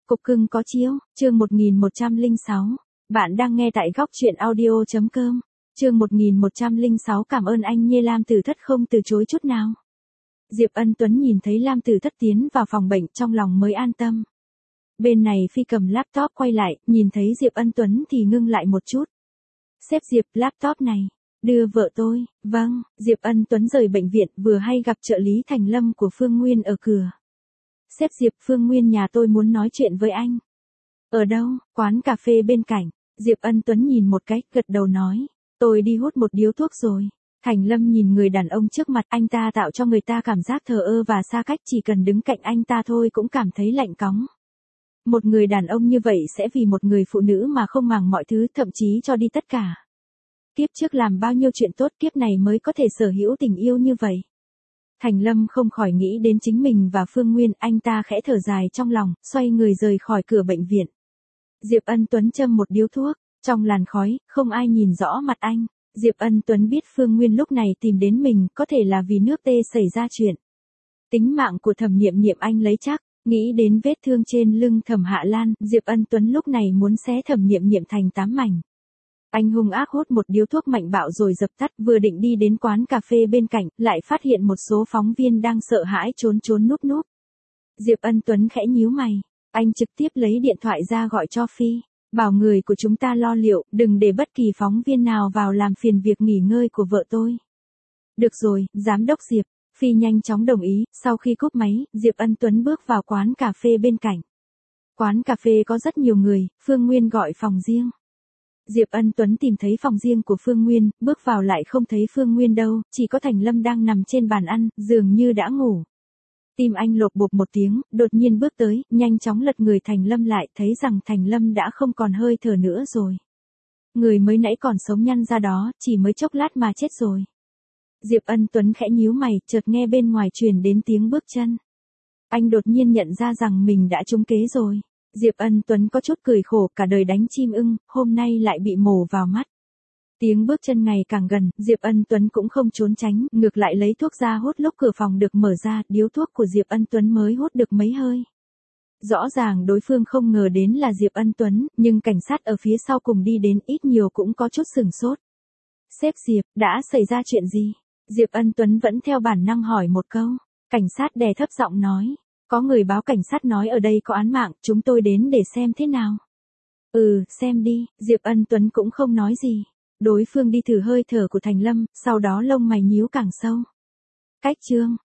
Cục cưng có chiếu, chương 1106. Bạn đang nghe tại góc truyện audio.com. Chương 1106 cảm ơn anh nhé. Lam Tử Thất không từ chối chút nào. Diệp Ân Tuấn nhìn thấy Lam Tử Thất tiến vào phòng bệnh trong lòng mới an tâm. Bên này Phi cầm laptop quay lại, nhìn thấy Diệp Ân Tuấn thì ngưng lại một chút. Sếp Diệp, laptop này. Đưa vợ tôi. Vâng, Diệp Ân Tuấn rời bệnh viện vừa hay gặp trợ lý Thành Lâm của Phương Nguyên ở cửa. Sếp Diệp, Phương Nguyên nhà tôi muốn nói chuyện với anh. Ở đâu? Quán cà phê bên cạnh. Diệp Ân Tuấn nhìn một cái, gật đầu nói. Tôi đi hút một điếu thuốc rồi. Thành Lâm nhìn người đàn ông trước mặt, anh ta tạo cho người ta cảm giác thờ ơ và xa cách, chỉ cần đứng cạnh anh ta thôi cũng cảm thấy lạnh cóng. Một người đàn ông như vậy sẽ vì một người phụ nữ mà không màng mọi thứ, thậm chí cho đi tất cả. Kiếp trước làm bao nhiêu chuyện tốt, kiếp này mới có thể sở hữu tình yêu như vậy. Thành Lâm không khỏi nghĩ đến chính mình và Phương Nguyên, anh ta khẽ thở dài trong lòng, xoay người rời khỏi cửa bệnh viện. Diệp Ân Tuấn châm một điếu thuốc, trong làn khói, không ai nhìn rõ mặt anh. Diệp Ân Tuấn biết Phương Nguyên lúc này tìm đến mình, có thể là vì nước tê xảy ra chuyện. Tính mạng của Thẩm Niệm Niệm anh lấy chắc, nghĩ đến vết thương trên lưng Thẩm Hạ Lan, Diệp Ân Tuấn lúc này muốn xé Thẩm Niệm Niệm thành 8 mảnh. Anh hung ác hút một điếu thuốc mạnh bạo rồi dập tắt, vừa định đi đến quán cà phê bên cạnh, lại phát hiện một số phóng viên đang sợ hãi trốn núp núp. Diệp Ân Tuấn khẽ nhíu mày, anh trực tiếp lấy điện thoại ra gọi cho Phi, bảo người của chúng ta lo liệu, đừng để bất kỳ phóng viên nào vào làm phiền việc nghỉ ngơi của vợ tôi. Được rồi, giám đốc Diệp. Phi nhanh chóng đồng ý, sau khi cúp máy, Diệp Ân Tuấn bước vào quán cà phê bên cạnh. Quán cà phê có rất nhiều người, Phương Nguyên gọi phòng riêng. Diệp Ân Tuấn tìm thấy phòng riêng của Phương Nguyên, bước vào lại không thấy Phương Nguyên đâu, chỉ có Thành Lâm đang nằm trên bàn ăn, dường như đã ngủ. Tim anh lột bột một tiếng, đột nhiên bước tới, nhanh chóng lật người Thành Lâm lại, thấy rằng Thành Lâm đã không còn hơi thở nữa rồi. Người mới nãy còn sống nhăn ra đó, chỉ mới chốc lát mà chết rồi. Diệp Ân Tuấn khẽ nhíu mày, chợt nghe bên ngoài truyền đến tiếng bước chân. Anh đột nhiên nhận ra rằng mình đã trúng kế rồi. Diệp Ân Tuấn có chút cười khổ, cả đời đánh chim ưng, hôm nay lại bị mổ vào mắt. Tiếng bước chân ngày càng gần, Diệp Ân Tuấn cũng không trốn tránh, ngược lại lấy thuốc ra hút. Lúc cửa phòng được mở ra, điếu thuốc của Diệp Ân Tuấn mới hút được mấy hơi. Rõ ràng đối phương không ngờ đến là Diệp Ân Tuấn, nhưng cảnh sát ở phía sau cùng đi đến ít nhiều cũng có chút sửng sốt. Sếp Diệp, đã xảy ra chuyện gì? Diệp Ân Tuấn vẫn theo bản năng hỏi một câu. Cảnh sát đè thấp giọng nói. Có người báo cảnh sát nói ở đây có án mạng, chúng tôi đến để xem thế nào. Xem đi, Diệp Ân Tuấn cũng không nói gì. Đối phương đi thử hơi thở của Thành Lâm, sau đó lông mày nhíu càng sâu. Cách chương,